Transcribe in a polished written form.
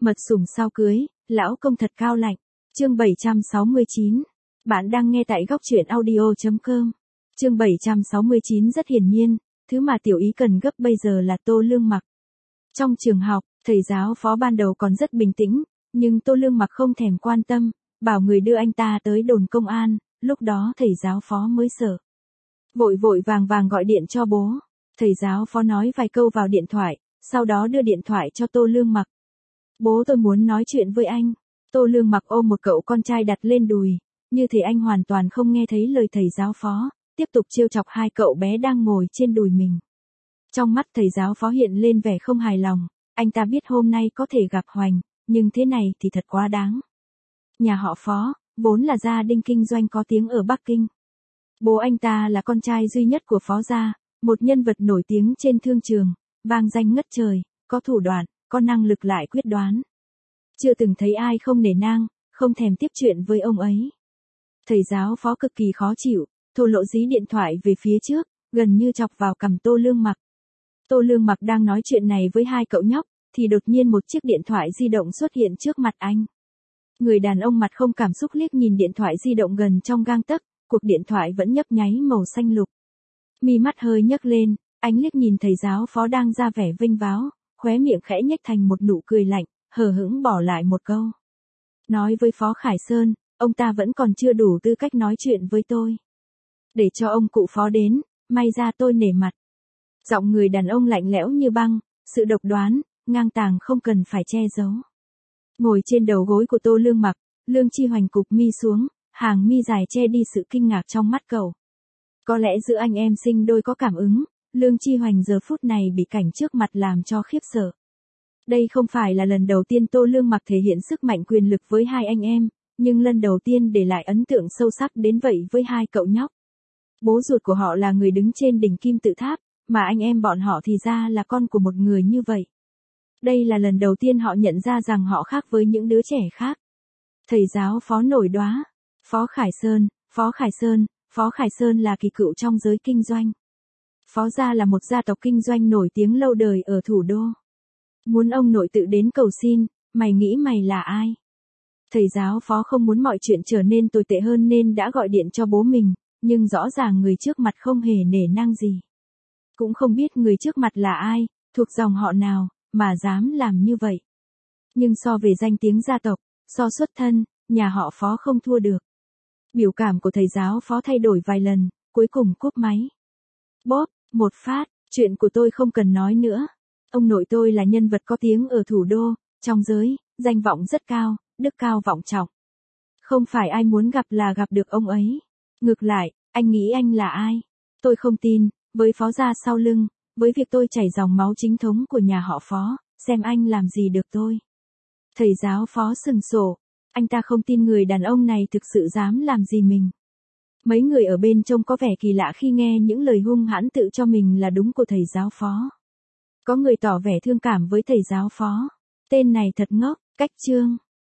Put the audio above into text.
Mật sủng sau cưới, lão công thật cao lạnh. Chương 769. Bạn đang nghe tại góc truyện audio.com. Chương 769 rất hiển nhiên, thứ mà tiểu ý cần gấp bây giờ là Tô Lương Mặc. Trong trường học, thầy giáo phó ban đầu còn rất bình tĩnh, nhưng Tô Lương Mặc không thèm quan tâm, bảo người đưa anh ta tới đồn công an, lúc đó thầy giáo phó mới sợ. Vội vội vàng vàng gọi điện cho bố. Thầy giáo phó nói vài câu vào điện thoại, sau đó đưa điện thoại cho Tô Lương Mặc. Bố, tôi muốn nói chuyện với anh. Tô Lương Mặc ôm một cậu con trai đặt lên đùi, như thể anh hoàn toàn không nghe thấy lời thầy giáo phó, tiếp tục trêu chọc hai cậu bé đang ngồi trên đùi mình. Trong mắt thầy giáo phó hiện lên vẻ không hài lòng, anh ta biết hôm nay có thể gặp Hoành, nhưng thế này thì thật quá đáng. Nhà họ Phó, vốn là gia đình kinh doanh có tiếng ở Bắc Kinh. Bố anh ta là con trai duy nhất của Phó gia, một nhân vật nổi tiếng trên thương trường, vang danh ngất trời, có thủ đoạn, có năng lực lại quyết đoán. Chưa từng thấy ai không nể nang, không thèm tiếp chuyện với ông ấy. Thầy giáo phó cực kỳ khó chịu, thô lỗ dí điện thoại về phía trước, gần như chọc vào cằm Tô Lương Mặc. Tô Lương Mặc đang nói chuyện này với hai cậu nhóc, thì đột nhiên một chiếc điện thoại di động xuất hiện trước mặt anh. Người đàn ông mặt không cảm xúc liếc nhìn điện thoại di động gần trong gang tấc, cuộc điện thoại vẫn nhấp nháy màu xanh lục. Mi mắt hơi nhấc lên, anh liếc nhìn thầy giáo phó đang ra vẻ vênh váo, khóe miệng khẽ nhếch thành một nụ cười lạnh, hờ hững bỏ lại một câu. Nói với Phó Khải Sơn, ông ta vẫn còn chưa đủ tư cách nói chuyện với tôi. Để cho ông cụ Phó đến, may ra tôi nể mặt. Giọng người đàn ông lạnh lẽo như băng, sự độc đoán, ngang tàng không cần phải che giấu. Ngồi trên đầu gối của Tô Lương Mặc, Lương Chi Hoành cụp mi xuống, hàng mi dài che đi sự kinh ngạc trong mắt cậu. Có lẽ giữa anh em sinh đôi có cảm ứng, Lương Chi Hoành giờ phút này bị cảnh trước mặt làm cho khiếp sợ. Đây không phải là lần đầu tiên Tô Lương Mặc thể hiện sức mạnh quyền lực với hai anh em, nhưng lần đầu tiên để lại ấn tượng sâu sắc đến vậy với hai cậu nhóc. Bố ruột của họ là người đứng trên đỉnh kim tự tháp, mà anh em bọn họ thì ra là con của một người như vậy. Đây là lần đầu tiên họ nhận ra rằng họ khác với những đứa trẻ khác. Thầy giáo phó nổi đoá. Phó Khải Sơn, Phó Khải Sơn, Phó Khải Sơn là kỳ cựu trong giới kinh doanh. Phó gia là một gia tộc kinh doanh nổi tiếng lâu đời ở thủ đô. Muốn ông nội tự đến cầu xin, mày nghĩ mày là ai? Thầy giáo phó không muốn mọi chuyện trở nên tồi tệ hơn nên đã gọi điện cho bố mình, nhưng rõ ràng người trước mặt không hề nể nang gì. Cũng không biết người trước mặt là ai, thuộc dòng họ nào, mà dám làm như vậy. Nhưng so về danh tiếng gia tộc, so xuất thân, nhà họ Phó không thua được. Biểu cảm của thầy giáo phó thay đổi vài lần, cuối cùng cúp máy. Bóp, một phát, chuyện của tôi không cần nói nữa. Ông nội tôi là nhân vật có tiếng ở thủ đô, trong giới, danh vọng rất cao, đức cao vọng trọng. Không phải ai muốn gặp là gặp được ông ấy. Ngược lại, anh nghĩ anh là ai? Tôi không tin, với Phó gia sau lưng, với việc tôi chảy dòng máu chính thống của nhà họ Phó, xem anh làm gì được tôi. Thầy giáo phó sừng sổ, anh ta không tin người đàn ông này thực sự dám làm gì mình. Mấy người ở bên trông có vẻ kỳ lạ khi nghe những lời hung hãn tự cho mình là đúng của thầy giáo phó. Có người tỏ vẻ thương cảm với thầy giáo phó. Tên này thật ngốc, cách chương.